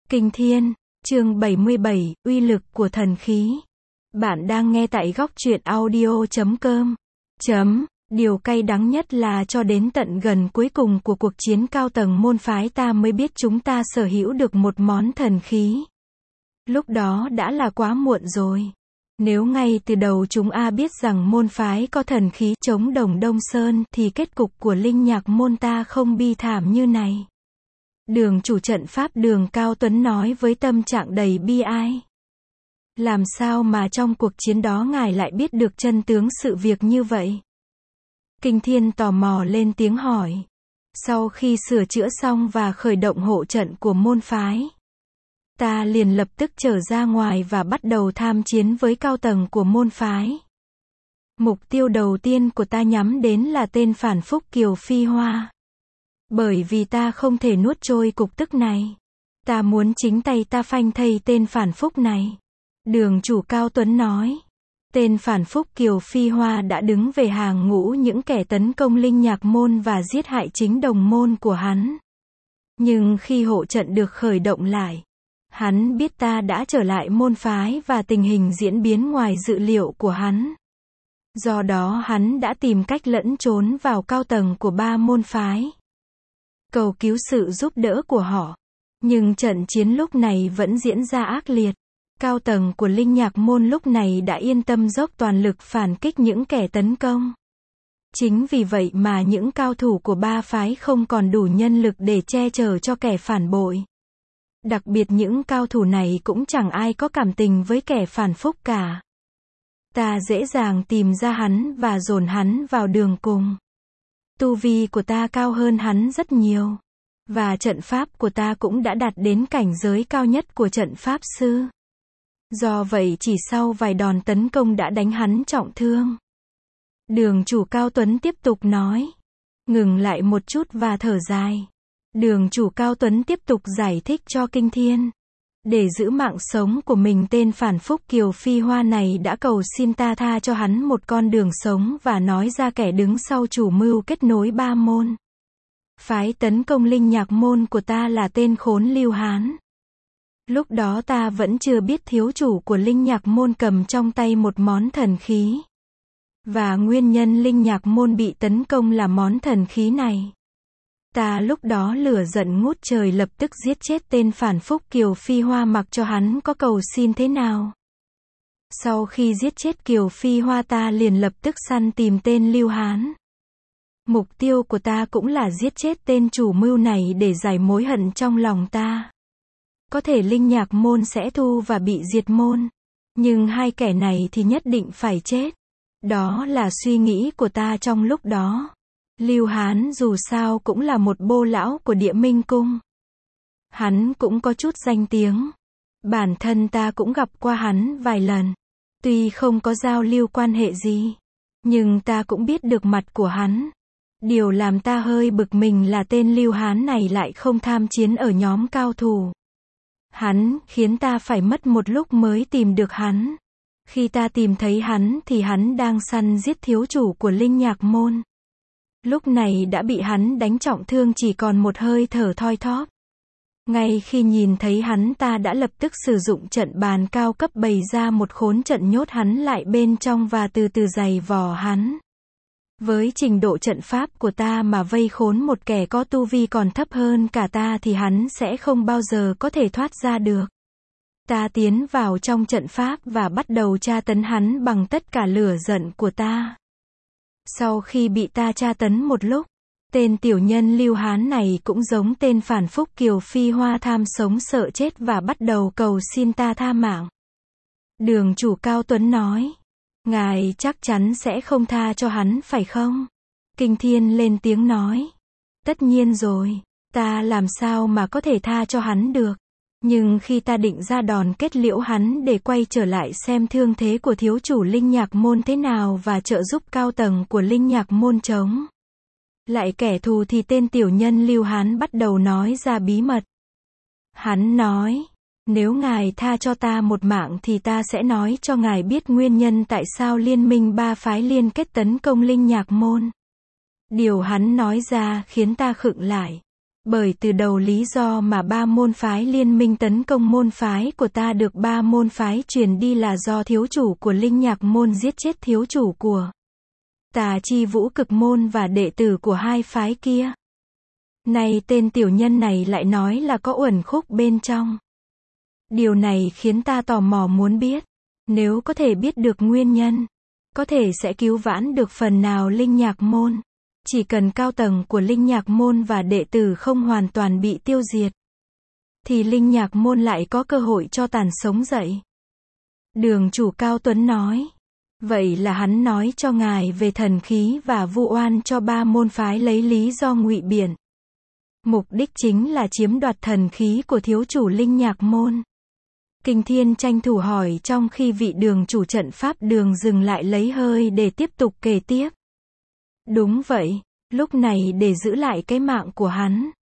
Kinh Thiên, chương 77, uy lực của thần khí. Bạn đang nghe tại góc truyện audio.com. Điều cay đắng nhất là cho đến tận gần cuối cùng của cuộc chiến cao tầng môn phái ta mới biết chúng ta sở hữu được một món thần khí. Lúc đó đã là quá muộn rồi. Nếu ngay từ đầu chúng biết rằng môn phái có thần khí chống Đồng Đông Sơn thì kết cục của Linh Nhạc môn ta không bi thảm như này. Đường chủ trận pháp Đường Cao Tuấn nói với tâm trạng đầy bi ai. Làm sao mà trong cuộc chiến đó ngài lại biết được chân tướng sự việc như vậy? Kinh Thiên tò mò lên tiếng hỏi. Sau khi sửa chữa xong và khởi động hộ trận của môn phái, ta liền lập tức trở ra ngoài và bắt đầu tham chiến với cao tầng của môn phái. Mục tiêu đầu tiên của ta nhắm đến là tên phản phúc Kiều Phi Hoa. Bởi vì ta không thể nuốt trôi cục tức này. Ta muốn chính tay ta phanh thây tên phản phúc này. Đường chủ Cao Tuấn nói. Tên phản phúc Kiều Phi Hoa đã đứng về hàng ngũ những kẻ tấn công Linh Nhạc môn và giết hại chính đồng môn của hắn. Nhưng khi hộ trận được khởi động lại, hắn biết ta đã trở lại môn phái và tình hình diễn biến ngoài dự liệu của hắn. Do đó hắn đã tìm cách lẫn trốn vào cao tầng của ba môn phái, cầu cứu sự giúp đỡ của họ. Nhưng trận chiến lúc này vẫn diễn ra ác liệt. Cao tầng của Linh Nhạc môn lúc này đã yên tâm dốc toàn lực phản kích những kẻ tấn công. Chính vì vậy mà những cao thủ của ba phái không còn đủ nhân lực để che chở cho kẻ phản bội. Đặc biệt những cao thủ này cũng chẳng ai có cảm tình với kẻ phản phúc cả. Ta dễ dàng tìm ra hắn và dồn hắn vào đường cùng. Tu vi của ta cao hơn hắn rất nhiều. Và trận pháp của ta cũng đã đạt đến cảnh giới cao nhất của trận pháp sư. Do vậy chỉ sau vài đòn tấn công đã đánh hắn trọng thương. Đường chủ Cao Tuấn tiếp tục nói. Ngừng lại một chút và thở dài. Đường chủ Cao Tuấn tiếp tục giải thích cho Kinh Thiên. Để giữ mạng sống của mình, tên phản phúc Kiều Phi Hoa này đã cầu xin ta tha cho hắn một con đường sống và nói ra kẻ đứng sau chủ mưu kết nối ba môn phái tấn công Linh Nhạc môn của ta là tên khốn Lưu Hán. Lúc đó ta vẫn chưa biết thiếu chủ của Linh Nhạc môn cầm trong tay một món thần khí. Và nguyên nhân Linh Nhạc môn bị tấn công là món thần khí này. Ta lúc đó lửa giận ngút trời lập tức giết chết tên phản phúc Kiều Phi Hoa mặc cho hắn có cầu xin thế nào. Sau khi giết chết Kiều Phi Hoa ta liền lập tức săn tìm tên Lưu Hán. Mục tiêu của ta cũng là giết chết tên chủ mưu này để giải mối hận trong lòng ta. Có thể Linh Nhạc môn sẽ thu và bị diệt môn. Nhưng hai kẻ này thì nhất định phải chết. Đó là suy nghĩ của ta trong lúc đó. Lưu Hán dù sao cũng là một bô lão của Địa Minh Cung. Hắn cũng có chút danh tiếng. Bản thân ta cũng gặp qua hắn vài lần. Tuy không có giao lưu quan hệ gì, nhưng ta cũng biết được mặt của hắn. Điều làm ta hơi bực mình là tên Lưu Hán này lại không tham chiến ở nhóm cao thủ. Hắn khiến ta phải mất một lúc mới tìm được hắn. Khi ta tìm thấy hắn thì hắn đang săn giết thiếu chủ của Linh Nhạc môn. Lúc này đã bị hắn đánh trọng thương, chỉ còn một hơi thở thoi thóp. Ngay khi nhìn thấy hắn ta đã lập tức sử dụng trận bàn cao cấp bày ra một khốn trận nhốt hắn lại bên trong và từ từ giày vò hắn. Với trình độ trận pháp của ta mà vây khốn một kẻ có tu vi còn thấp hơn cả ta thì hắn sẽ không bao giờ có thể thoát ra được. Ta tiến vào trong trận pháp và bắt đầu tra tấn hắn bằng tất cả lửa giận của ta. Sau khi bị ta tra tấn một lúc, tên tiểu nhân Lưu Hán này cũng giống tên phản phúc Kiều Phi Hoa tham sống sợ chết và bắt đầu cầu xin ta tha mạng. Đường chủ Cao Tuấn nói. Ngài chắc chắn sẽ không tha cho hắn phải không? Kinh Thiên lên tiếng nói. Tất nhiên rồi, ta làm sao mà có thể tha cho hắn được. Nhưng khi ta định ra đòn kết liễu hắn để quay trở lại xem thương thế của thiếu chủ Linh Nhạc môn thế nào và trợ giúp cao tầng của Linh Nhạc môn chống lại kẻ thù thì tên tiểu nhân Lưu Hán bắt đầu nói ra bí mật. Hắn nói, nếu ngài tha cho ta một mạng thì ta sẽ nói cho ngài biết nguyên nhân tại sao liên minh ba phái liên kết tấn công Linh Nhạc môn. Điều hắn nói ra khiến ta khựng lại. Bởi từ đầu lý do mà 3 môn phái liên minh tấn công môn phái của ta được 3 môn phái truyền đi là do thiếu chủ của Linh Nhạc môn giết chết thiếu chủ của Tà Chi Vũ Cực môn và đệ tử của hai phái kia. Nay tên tiểu nhân này lại nói là có uẩn khúc bên trong. Điều này khiến ta tò mò muốn biết. Nếu có thể biết được nguyên nhân, có thể sẽ cứu vãn được phần nào Linh Nhạc môn. Chỉ cần cao tầng của Linh Nhạc môn và đệ tử không hoàn toàn bị tiêu diệt, thì Linh Nhạc môn lại có cơ hội cho tàn sống dậy. Đường chủ Cao Tuấn nói. Vậy là hắn nói cho ngài về thần khí và vu oan cho 3 môn phái lấy lý do ngụy biện. Mục đích chính là chiếm đoạt thần khí của thiếu chủ Linh Nhạc môn. Kinh Thiên tranh thủ hỏi trong khi vị đường chủ trận pháp đường dừng lại lấy hơi để tiếp tục kể tiếp. Đúng vậy, lúc này để giữ lại cái mạng của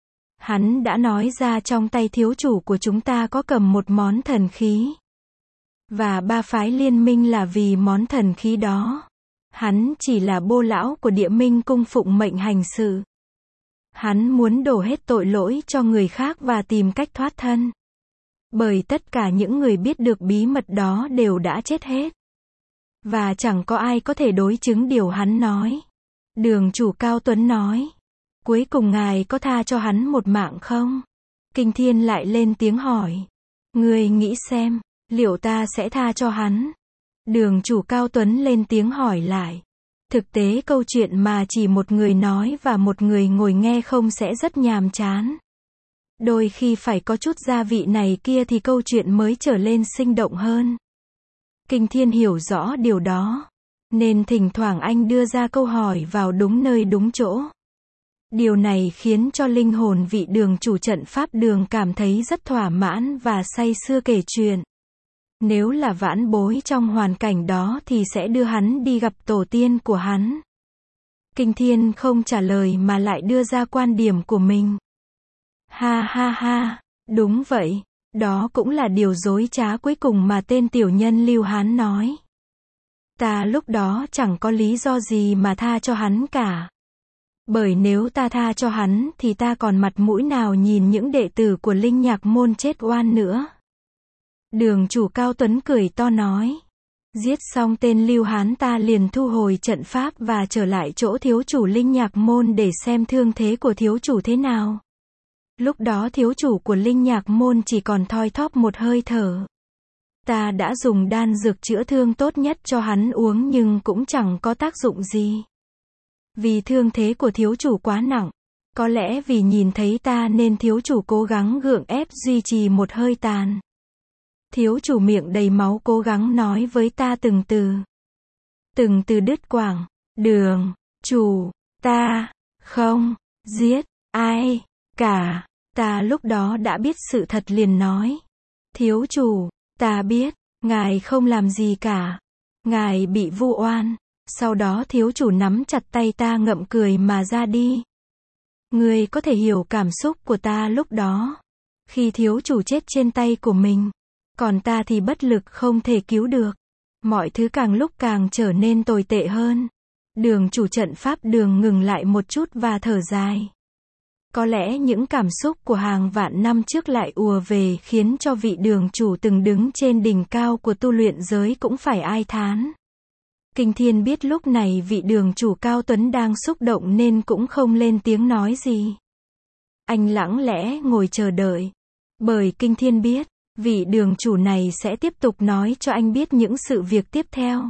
hắn đã nói ra trong tay thiếu chủ của chúng ta có cầm một món thần khí. Và 3 phái liên minh là vì món thần khí đó. Hắn chỉ là bô lão của Địa Minh cung phụng mệnh hành sự. Hắn muốn đổ hết tội lỗi cho người khác và tìm cách thoát thân. Bởi tất cả những người biết được bí mật đó đều đã chết hết. Và chẳng có ai có thể đối chứng điều hắn nói. Đường chủ Cao Tuấn nói. Cuối cùng ngài có tha cho hắn một mạng không? Kinh Thiên lại lên tiếng hỏi. Ngươi nghĩ xem, liệu ta sẽ tha cho hắn? Đường chủ Cao Tuấn lên tiếng hỏi lại. Thực tế câu chuyện mà chỉ một người nói và một người ngồi nghe không sẽ rất nhàm chán. Đôi khi phải có chút gia vị này kia thì câu chuyện mới trở lên sinh động hơn. Kinh Thiên hiểu rõ điều đó, nên thỉnh thoảng anh đưa ra câu hỏi vào đúng nơi đúng chỗ. Điều này khiến cho linh hồn vị đường chủ trận pháp đường cảm thấy rất thỏa mãn và say sưa kể chuyện. Nếu là vãn bối trong hoàn cảnh đó thì sẽ đưa hắn đi gặp tổ tiên của hắn. Kinh Thiên không trả lời mà lại đưa ra quan điểm của mình. Ha ha ha, đúng vậy, đó cũng là điều dối trá cuối cùng mà tên tiểu nhân Lưu Hán nói. Ta lúc đó chẳng có lý do gì mà tha cho hắn cả. Bởi nếu ta tha cho hắn thì ta còn mặt mũi nào nhìn những đệ tử của Linh Nhạc môn chết oan nữa. Đường chủ Cao Tuấn cười to nói. Giết xong tên Lưu Hán ta liền thu hồi trận pháp và trở lại chỗ thiếu chủ Linh Nhạc môn để xem thương thế của thiếu chủ thế nào. Lúc đó thiếu chủ của Linh Nhạc môn chỉ còn thoi thóp một hơi thở. Ta đã dùng đan dược chữa thương tốt nhất cho hắn uống nhưng cũng chẳng có tác dụng gì. Vì thương thế của thiếu chủ quá nặng. Có lẽ vì nhìn thấy ta nên thiếu chủ cố gắng gượng ép duy trì một hơi tàn. Thiếu chủ miệng đầy máu cố gắng nói với ta từng từ. Từng từ đứt quãng. Đường chủ, ta không giết ai cả. Ta lúc đó đã biết sự thật liền nói. Thiếu chủ, ta biết, ngài không làm gì cả. Ngài bị vu oan. Sau đó thiếu chủ nắm chặt tay ta ngậm cười mà ra đi. Ngươi có thể hiểu cảm xúc của ta lúc đó. Khi thiếu chủ chết trên tay của mình. Còn ta thì bất lực không thể cứu được. Mọi thứ càng lúc càng trở nên tồi tệ hơn. Đường chủ trận pháp đường ngừng lại một chút và thở dài. Có lẽ những cảm xúc của hàng vạn năm trước lại ùa về khiến cho vị đường chủ từng đứng trên đỉnh cao của tu luyện giới cũng phải ai thán. Kinh Thiên biết lúc này vị đường chủ Cao Tuấn đang xúc động nên cũng không lên tiếng nói gì. Anh lặng lẽ ngồi chờ đợi. Bởi Kinh Thiên biết, vị đường chủ này sẽ tiếp tục nói cho anh biết những sự việc tiếp theo.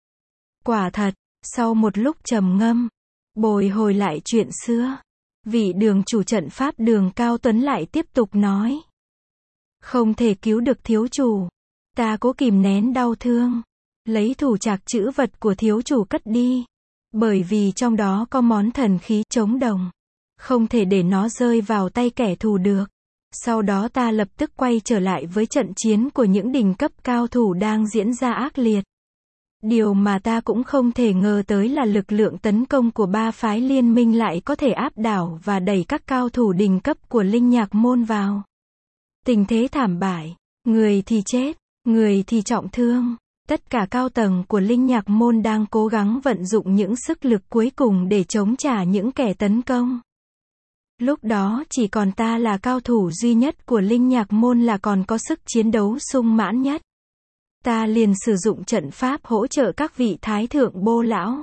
Quả thật, sau một lúc trầm ngâm, bồi hồi lại chuyện xưa, vị đường chủ trận pháp đường Cao Tuấn lại tiếp tục nói. Không thể cứu được thiếu chủ. Ta cố kìm nén đau thương. Lấy thủ trạc trữ vật của thiếu chủ cất đi. Bởi vì trong đó có món thần khí chống đồng. Không thể để nó rơi vào tay kẻ thù được. Sau đó ta lập tức quay trở lại với trận chiến của những đỉnh cấp cao thủ đang diễn ra ác liệt. Điều mà ta cũng không thể ngờ tới là lực lượng tấn công của 3 phái liên minh lại có thể áp đảo và đẩy các cao thủ đỉnh cấp của Linh Nhạc môn vào. Tình thế thảm bại, người thì chết, người thì trọng thương. Tất cả cao tầng của Linh Nhạc môn đang cố gắng vận dụng những sức lực cuối cùng để chống trả những kẻ tấn công. Lúc đó chỉ còn ta là cao thủ duy nhất của linh nhạc môn là còn có sức chiến đấu sung mãn nhất. Ta liền sử dụng trận pháp hỗ trợ các vị thái thượng bô lão,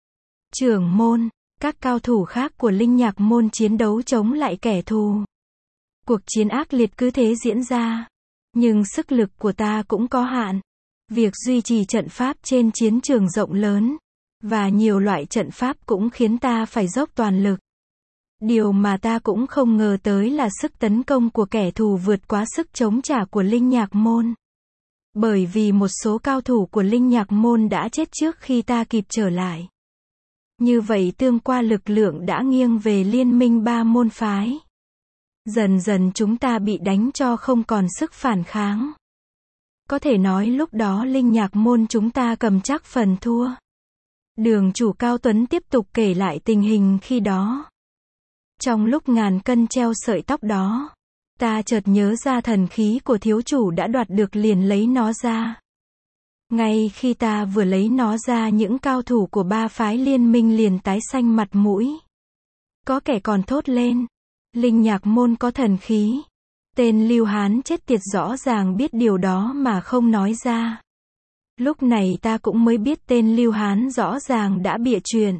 trưởng môn, các cao thủ khác của linh nhạc môn chiến đấu chống lại kẻ thù. Cuộc chiến ác liệt cứ thế diễn ra. Nhưng sức lực của ta cũng có hạn. Việc duy trì trận pháp trên chiến trường rộng lớn và nhiều loại trận pháp cũng khiến ta phải dốc toàn lực. Điều mà ta cũng không ngờ tới là sức tấn công của kẻ thù vượt quá sức chống trả của linh nhạc môn. Bởi vì một số cao thủ của linh nhạc môn đã chết trước khi ta kịp trở lại. Như vậy tương qua lực lượng đã nghiêng về liên minh ba môn phái. Dần dần chúng ta bị đánh cho không còn sức phản kháng. Có thể nói lúc đó linh nhạc môn chúng ta cầm chắc phần thua. Đường chủ Cao Tuấn tiếp tục kể lại tình hình khi đó. Trong lúc ngàn cân treo sợi tóc đó, ta chợt nhớ ra thần khí của thiếu chủ đã đoạt được liền lấy nó ra. Ngay khi ta vừa lấy nó ra những cao thủ của ba phái liên minh liền tái xanh mặt mũi. Có kẻ còn thốt lên. Linh nhạc môn có thần khí. Tên Lưu Hán chết tiệt rõ ràng biết điều đó mà không nói ra. Lúc này ta cũng mới biết tên Lưu Hán rõ ràng đã bịa chuyện.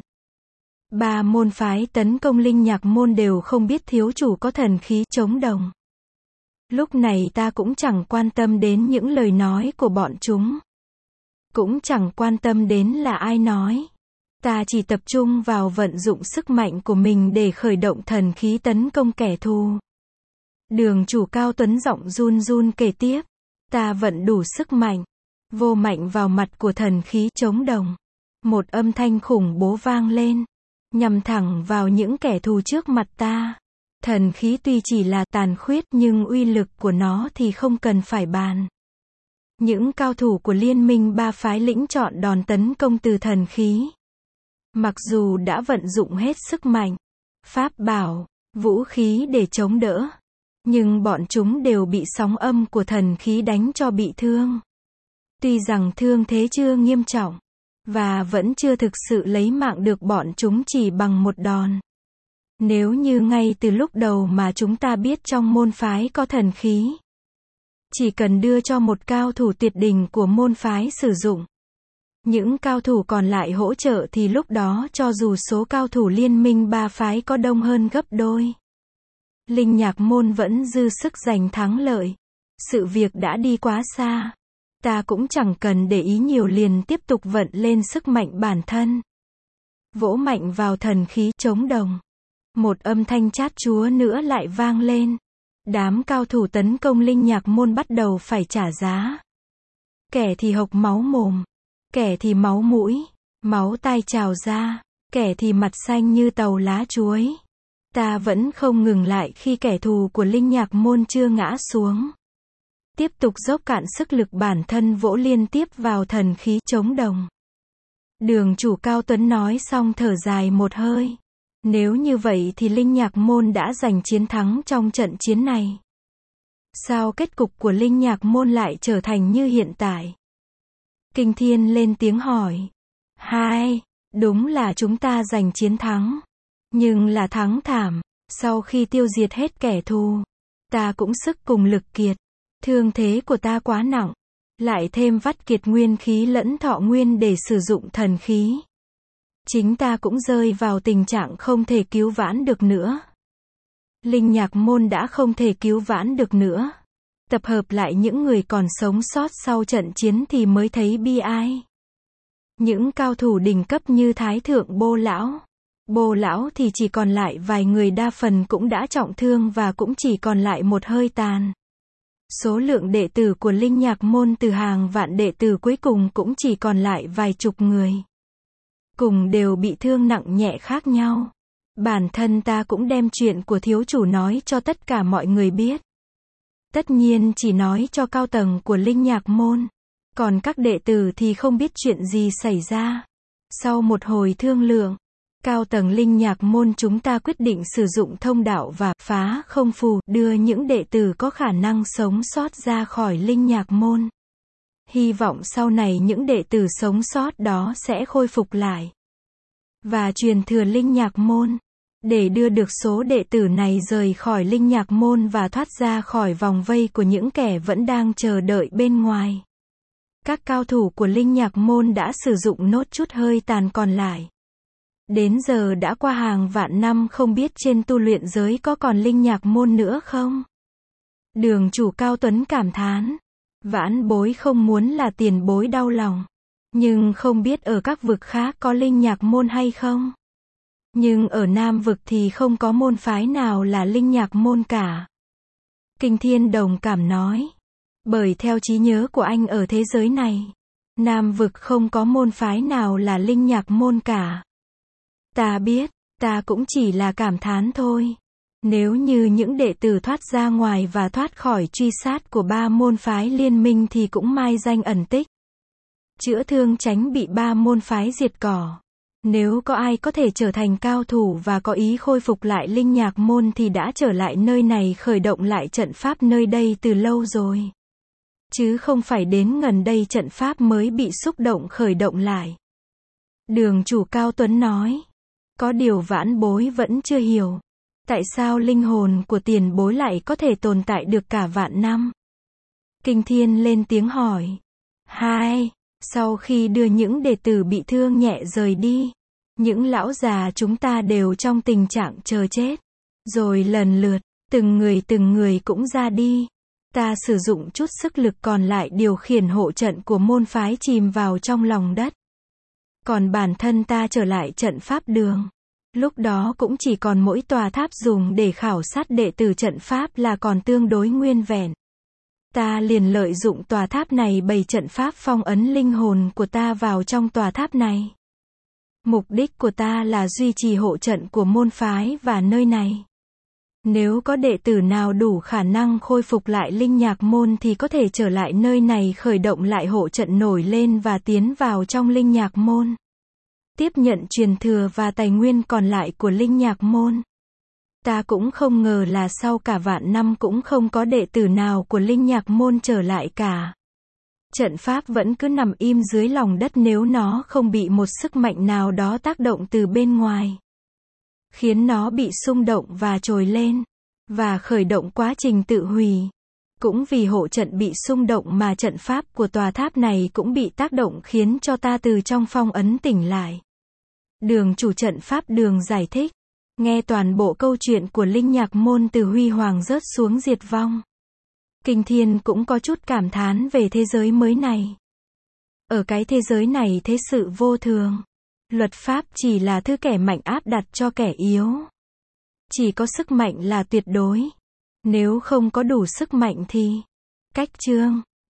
Ba môn phái tấn công linh nhạc môn đều không biết thiếu chủ có thần khí chống đồng. Lúc này ta cũng chẳng quan tâm đến những lời nói của bọn chúng. Cũng chẳng quan tâm đến là ai nói. Ta chỉ tập trung vào vận dụng sức mạnh của mình để khởi động thần khí tấn công kẻ thù. Đường chủ Cao Tuấn giọng run run kể tiếp. Ta vận đủ sức mạnh. Vô mạnh vào mặt của thần khí chống đồng. Một âm thanh khủng bố vang lên. Nhằm thẳng vào những kẻ thù trước mặt ta. Thần khí tuy chỉ là tàn khuyết nhưng uy lực của nó thì không cần phải bàn. Những cao thủ của liên minh ba phái lĩnh chọn đòn tấn công từ thần khí. Mặc dù đã vận dụng hết sức mạnh, pháp bảo, vũ khí để chống đỡ, nhưng bọn chúng đều bị sóng âm của thần khí đánh cho bị thương. Tuy rằng thương thế chưa nghiêm trọng, và vẫn chưa thực sự lấy mạng được bọn chúng chỉ bằng một đòn. Nếu như ngay từ lúc đầu mà chúng ta biết trong môn phái có thần khí, chỉ cần đưa cho một cao thủ tuyệt đỉnh của môn phái sử dụng, những cao thủ còn lại hỗ trợ thì lúc đó cho dù số cao thủ liên minh ba phái có đông hơn gấp đôi, linh nhạc môn vẫn dư sức giành thắng lợi. Sự việc đã đi quá xa. Ta cũng chẳng cần để ý nhiều liền tiếp tục vận lên sức mạnh bản thân. Vỗ mạnh vào thần khí chống đồng. Một âm thanh chát chúa nữa lại vang lên. Đám cao thủ tấn công linh nhạc môn bắt đầu phải trả giá. Kẻ thì hộc máu mồm, kẻ thì máu mũi, máu tai trào ra, kẻ thì mặt xanh như tàu lá chuối. Ta vẫn không ngừng lại khi kẻ thù của linh nhạc môn chưa ngã xuống. Tiếp tục dốc cạn sức lực bản thân vỗ liên tiếp vào thần khí chống đồng. Đường chủ Cao Tuấn nói xong thở dài một hơi. Nếu như vậy thì linh nhạc môn đã giành chiến thắng trong trận chiến này. Sao kết cục của linh nhạc môn lại trở thành như hiện tại? Kinh Thiên lên tiếng hỏi. Hai, đúng là chúng ta giành chiến thắng. Nhưng là thắng thảm. Sau khi tiêu diệt hết kẻ thù, ta cũng sức cùng lực kiệt. Thương thế của ta quá nặng. Lại thêm vắt kiệt nguyên khí lẫn thọ nguyên để sử dụng thần khí. Chính ta cũng rơi vào tình trạng không thể cứu vãn được nữa. Linh nhạc môn đã không thể cứu vãn được nữa. Tập hợp lại những người còn sống sót sau trận chiến thì mới thấy bi ai. Những cao thủ đỉnh cấp như Thái Thượng Bô Lão thì chỉ còn lại vài người, đa phần cũng đã trọng thương và cũng chỉ còn lại một hơi tàn. Số lượng đệ tử của linh nhạc môn từ hàng vạn đệ tử cuối cùng cũng chỉ còn lại vài chục người. Cùng đều bị thương nặng nhẹ khác nhau. Bản thân ta cũng đem chuyện của thiếu chủ nói cho tất cả mọi người biết. Tất nhiên chỉ nói cho cao tầng của linh nhạc môn. Còn các đệ tử thì không biết chuyện gì xảy ra. Sau một hồi thương lượng, cao tầng linh nhạc môn chúng ta quyết định sử dụng thông đạo và phá không phù đưa những đệ tử có khả năng sống sót ra khỏi linh nhạc môn. Hy vọng sau này những đệ tử sống sót đó sẽ khôi phục lại và truyền thừa linh nhạc môn. để đưa được số đệ tử này rời khỏi Linh Nhạc Môn và thoát ra khỏi vòng vây của những kẻ vẫn đang chờ đợi bên ngoài. Các cao thủ của Linh Nhạc Môn đã sử dụng nốt chút hơi tàn còn lại. Đến giờ đã qua hàng vạn năm, không biết trên tu luyện giới có còn Linh Nhạc Môn nữa không? Đường chủ Cao Tuấn cảm thán. Vãn bối không muốn là tiền bối đau lòng. Nhưng không biết ở các vực khác có Linh Nhạc Môn hay không? Nhưng ở Nam vực thì không có môn phái nào là Linh Nhạc Môn cả. Kinh Thiên đồng cảm nói. Bởi theo trí nhớ của anh ở thế giới này, Nam vực không có môn phái nào là Linh Nhạc Môn cả. Ta biết, ta cũng chỉ là cảm thán thôi. Nếu như những đệ tử thoát ra ngoài và thoát khỏi truy sát của 3 môn phái liên minh thì cũng mai danh ẩn tích. Chữa thương tránh bị 3 môn phái diệt cỏ. Nếu có ai có thể trở thành cao thủ và có ý khôi phục lại Linh Nhạc Môn thì đã trở lại nơi này khởi động lại trận pháp nơi đây từ lâu rồi. Chứ không phải đến gần đây trận pháp mới bị xúc động khởi động lại. Đường chủ Cao Tuấn nói. Có điều vãn bối vẫn chưa hiểu. Tại sao linh hồn của tiền bối lại có thể tồn tại được cả vạn năm? Kinh Thiên lên tiếng hỏi. Hai, sau khi đưa những đệ tử bị thương nhẹ rời đi, những lão già chúng ta đều trong tình trạng chờ chết. Rồi lần lượt, từng người cũng ra đi. Ta sử dụng chút sức lực còn lại điều khiển hộ trận của môn phái chìm vào trong lòng đất. Còn bản thân ta trở lại trận pháp đường. Lúc đó cũng chỉ còn mỗi tòa tháp dùng để khảo sát đệ tử trận pháp là còn tương đối nguyên vẹn. Ta liền lợi dụng tòa tháp này bày trận pháp phong ấn linh hồn của ta vào trong tòa tháp này. Mục đích của ta là duy trì hộ trận của môn phái và nơi này. Nếu có đệ tử nào đủ khả năng khôi phục lại Linh Nhạc Môn thì có thể trở lại nơi này khởi động lại hộ trận nổi lên và tiến vào trong Linh Nhạc Môn. Tiếp nhận truyền thừa và tài nguyên còn lại của Linh Nhạc Môn. Ta cũng không ngờ là sau cả vạn năm cũng không có đệ tử nào của Linh Nhạc Môn trở lại cả. Trận pháp vẫn cứ nằm im dưới lòng đất nếu nó không bị một sức mạnh nào đó tác động từ bên ngoài. Khiến nó bị xung động và trồi lên. Và khởi động quá trình tự hủy. Cũng vì hộ trận bị xung động mà trận pháp của tòa tháp này cũng bị tác động khiến cho ta từ trong phong ấn tỉnh lại. Đường chủ trận pháp đường giải thích. Nghe toàn bộ câu chuyện của Linh Nhạc Môn từ huy hoàng rớt xuống diệt vong. Kinh Thiên cũng có chút cảm thán về thế giới mới này. Ở cái thế giới này thế sự vô thường. Luật pháp chỉ là thứ kẻ mạnh áp đặt cho kẻ yếu. Chỉ có sức mạnh là tuyệt đối. Nếu không có đủ sức mạnh thì cách chương